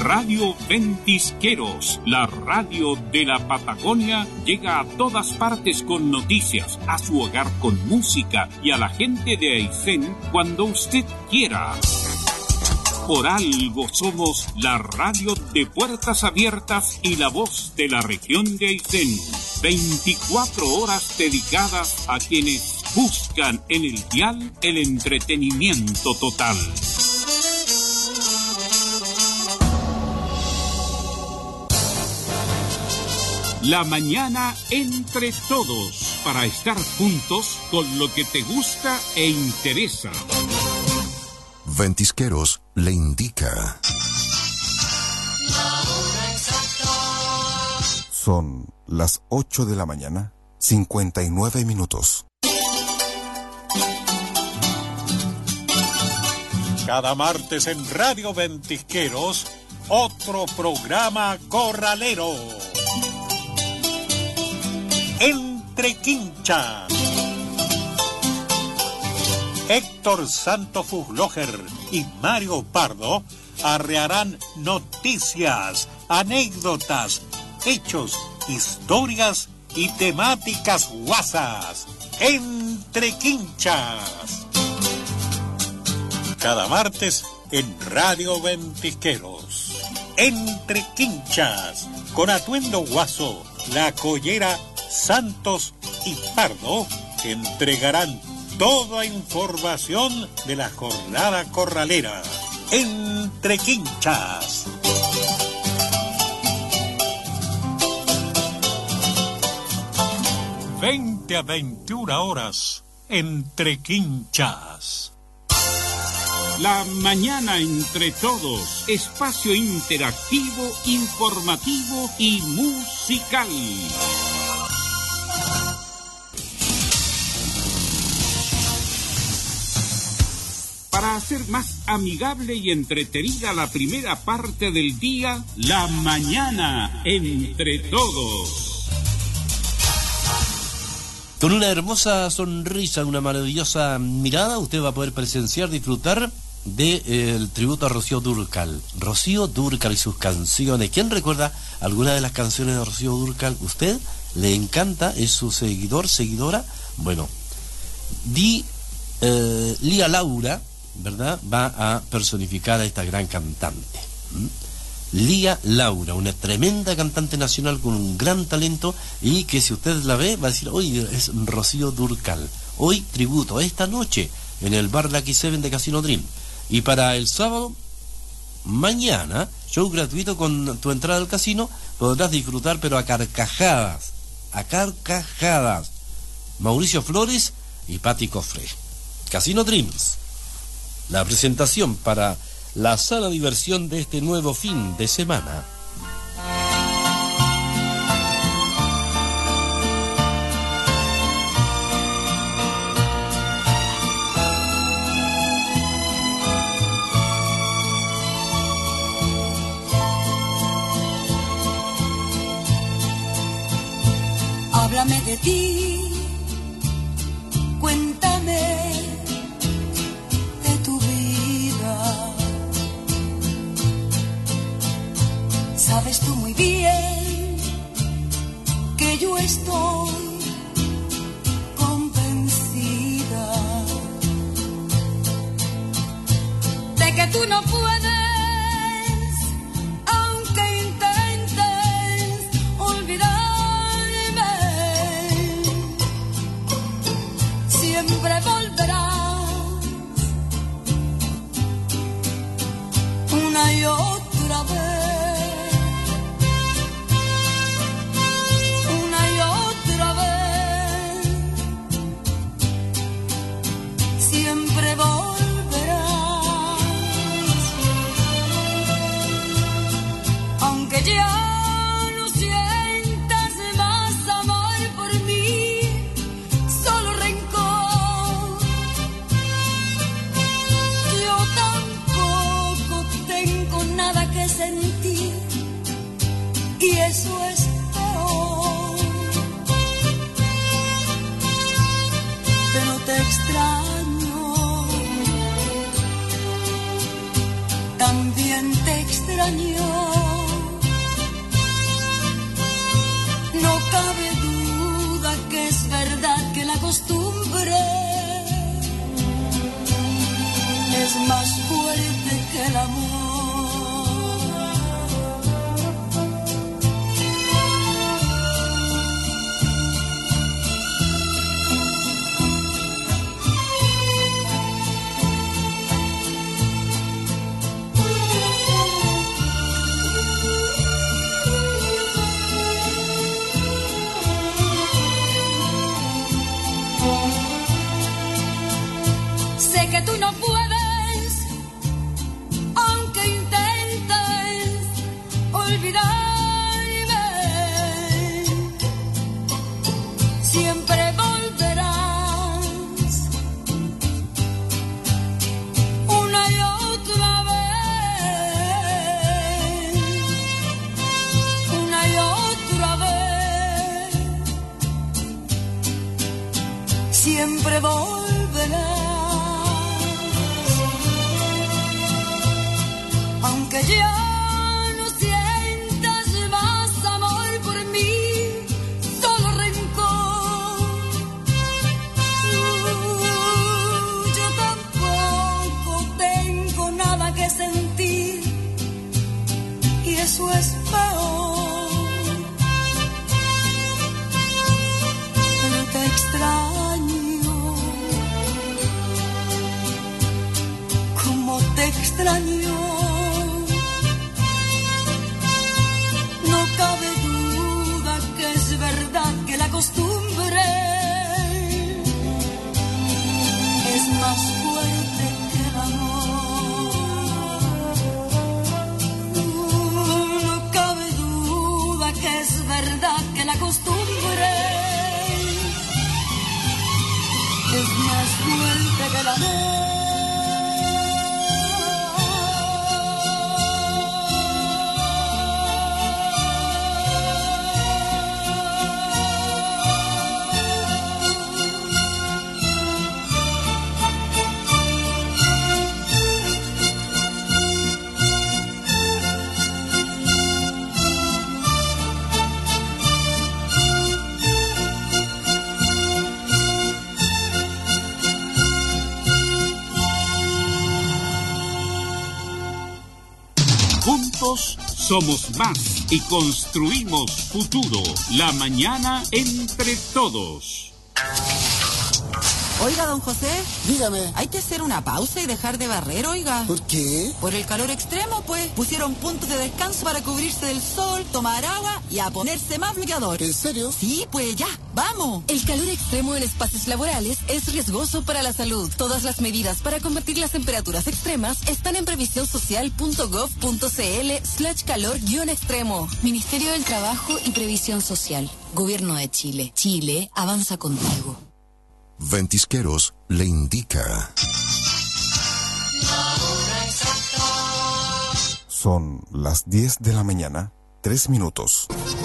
Radio Ventisqueros, la radio de la Patagonia, llega a todas partes con noticias, a su hogar con música y a la gente de Aysén cuando usted quiera. Por algo somos la radio de puertas abiertas y la voz de la región de Aysén. 24 horas dedicadas a quienes buscan en el dial el entretenimiento total. La mañana entre todos, para estar juntos con lo que te gusta e interesa. Ventisqueros le indica. La hora exacta. Son las 8 de la mañana, 59 minutos. Cada martes en Radio Ventisqueros, otro programa corralero. Entre Quinchas. Héctor Santo Fugloger y Mario Pardo arrearán noticias, anécdotas, hechos, historias y temáticas guasas. Entre Quinchas. Cada martes en Radio Ventisqueros. Entre Quinchas. Con atuendo guaso, La Collera, Santos y Pardo entregarán toda información de la jornada corralera. Entre Quinchas. ...20 a 21 horas... Entre Quinchas. La mañana entre todos, espacio interactivo, informativo y musical. Para hacer más amigable y entretenida la primera parte del día, la mañana entre todos. Con una hermosa sonrisa, una maravillosa mirada, usted va a poder presenciar, disfrutar del tributo a Rocío Dúrcal. Rocío Dúrcal y sus canciones. ¿Quién recuerda alguna de las canciones de Rocío Dúrcal? ¿Usted le encanta? ¿Es su seguidor, seguidora? Bueno, Lía Laura, ¿verdad?, va a personificar a esta gran cantante. Lía Laura, una tremenda cantante nacional con un gran talento y que si usted la ve va a decir, oye, es Rocío Dúrcal. Hoy tributo, esta noche, en el bar Lucky Seven de Casino Dream. Y para el sábado, mañana, show gratuito con tu entrada al casino, podrás disfrutar pero a carcajadas. A carcajadas. Mauricio Flores y Patti Cofré. Casino Dreams. La presentación para la sala de diversión de este nuevo fin de semana. Háblame de ti, cuéntame de tu vida. Sabes tú muy bien que yo estoy convencida de que tú no puedes, aunque intentes olvidarme, siempre volverás una y otra vez. Siempre volverás, aunque ya no sientas más amor por mí, solo rencor. Yo tampoco tengo nada que sentir y eso es peor, pero te extraño. También te extraño. No cabe duda que es verdad que la costumbre es más fuerte que el amor. Sé que tú no puedes, aunque intentes olvidarme. Siempre volverás una y otra vez, una y otra vez. Siempre volverás. Aunque ya no sientas más amor por mí, solo rencor. Yo tampoco tengo nada que sentir, y eso es peor. Pero te extraño, como te extraño. No cabe duda que es verdad que la costumbre es más fuerte que el amor. No cabe duda que es verdad que la costumbre es más fuerte que el amor. Juntos somos más y construimos futuro. La mañana entre todos. Oiga, don José. Dígame. Hay que hacer una pausa y dejar de barrer, oiga. ¿Por qué? Por el calor extremo, pues. Pusieron puntos de descanso para cubrirse del sol, tomar agua y a ponerse más bloqueador. ¿En serio? Sí, pues ya, vamos. El calor extremo en espacios laborales es riesgoso para la salud. Todas las medidas para combatir las temperaturas extremas están en previsionsocial.gov.cl/calor-extremo. Ministerio del Trabajo y Previsión Social. Gobierno de Chile. Chile avanza contigo. Ventisqueros le indica. Son las 10 de la mañana, 3 minutos.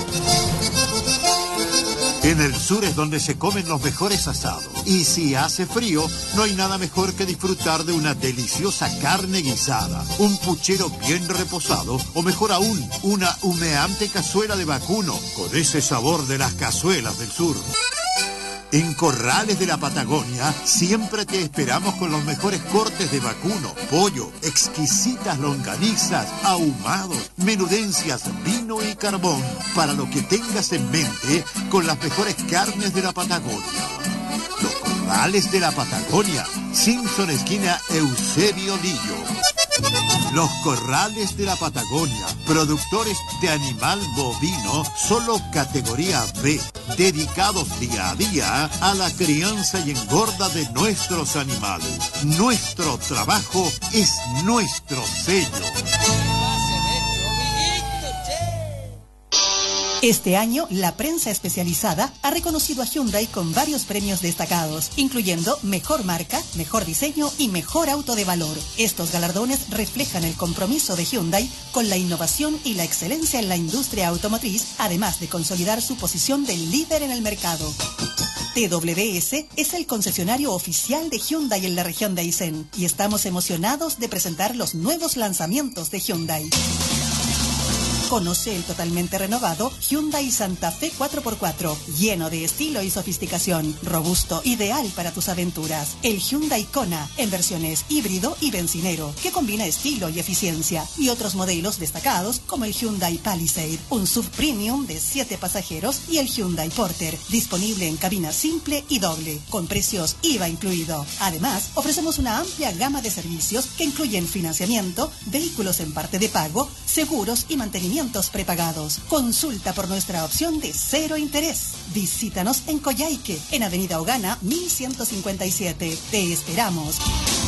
En el sur es donde se comen los mejores asados. Y si hace frío, no hay nada mejor que disfrutar de una deliciosa carne guisada, un puchero bien reposado, o mejor aún, una humeante cazuela de vacuno, con ese sabor de las cazuelas del sur. En Corrales de la Patagonia siempre te esperamos con los mejores cortes de vacuno, pollo, exquisitas longanizas, ahumados, menudencias, vino y carbón, para lo que tengas en mente con las mejores carnes de la Patagonia. Los Corrales de la Patagonia, Simpson esquina Eusebio Lillo. Los Corrales de la Patagonia, productores de animal bovino, solo categoría B, dedicados día a día a la crianza y engorda de nuestros animales. Nuestro trabajo es nuestro sello. Este año, la prensa especializada ha reconocido a Hyundai con varios premios destacados, incluyendo Mejor Marca, Mejor Diseño y Mejor Auto de Valor. Estos galardones reflejan el compromiso de Hyundai con la innovación y la excelencia en la industria automotriz, además de consolidar su posición de líder en el mercado. TWS es el concesionario oficial de Hyundai en la región de Aysén y estamos emocionados de presentar los nuevos lanzamientos de Hyundai. Conoce el totalmente renovado Hyundai Santa Fe 4x4, lleno de estilo y sofisticación, robusto, ideal para tus aventuras. El Hyundai Kona, en versiones híbrido y bencinero, que combina estilo y eficiencia. Y otros modelos destacados como el Hyundai Palisade, un SUV premium de 7 pasajeros, y el Hyundai Porter, disponible en cabina simple y doble, con precios IVA incluido. Además, ofrecemos una amplia gama de servicios que incluyen financiamiento, vehículos en parte de pago, seguros y mantenimientos prepagados. Consulta por nuestra opción de 0 interés. Visítanos en Coyhaique, en Avenida Ogana 1157. Te esperamos.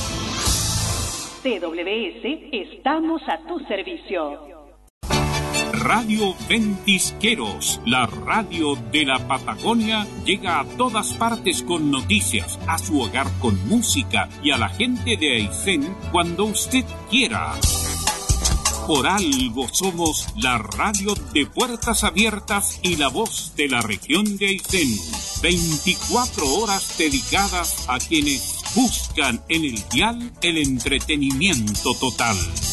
TWS, estamos a tu servicio. Radio Ventisqueros, la radio de la Patagonia, llega a todas partes con noticias, a su hogar con música y a la gente de Aysén cuando usted quiera. Por algo somos la radio de puertas abiertas y la voz de la región de Aysén. 24 horas dedicadas a quienes buscan en el dial el entretenimiento total.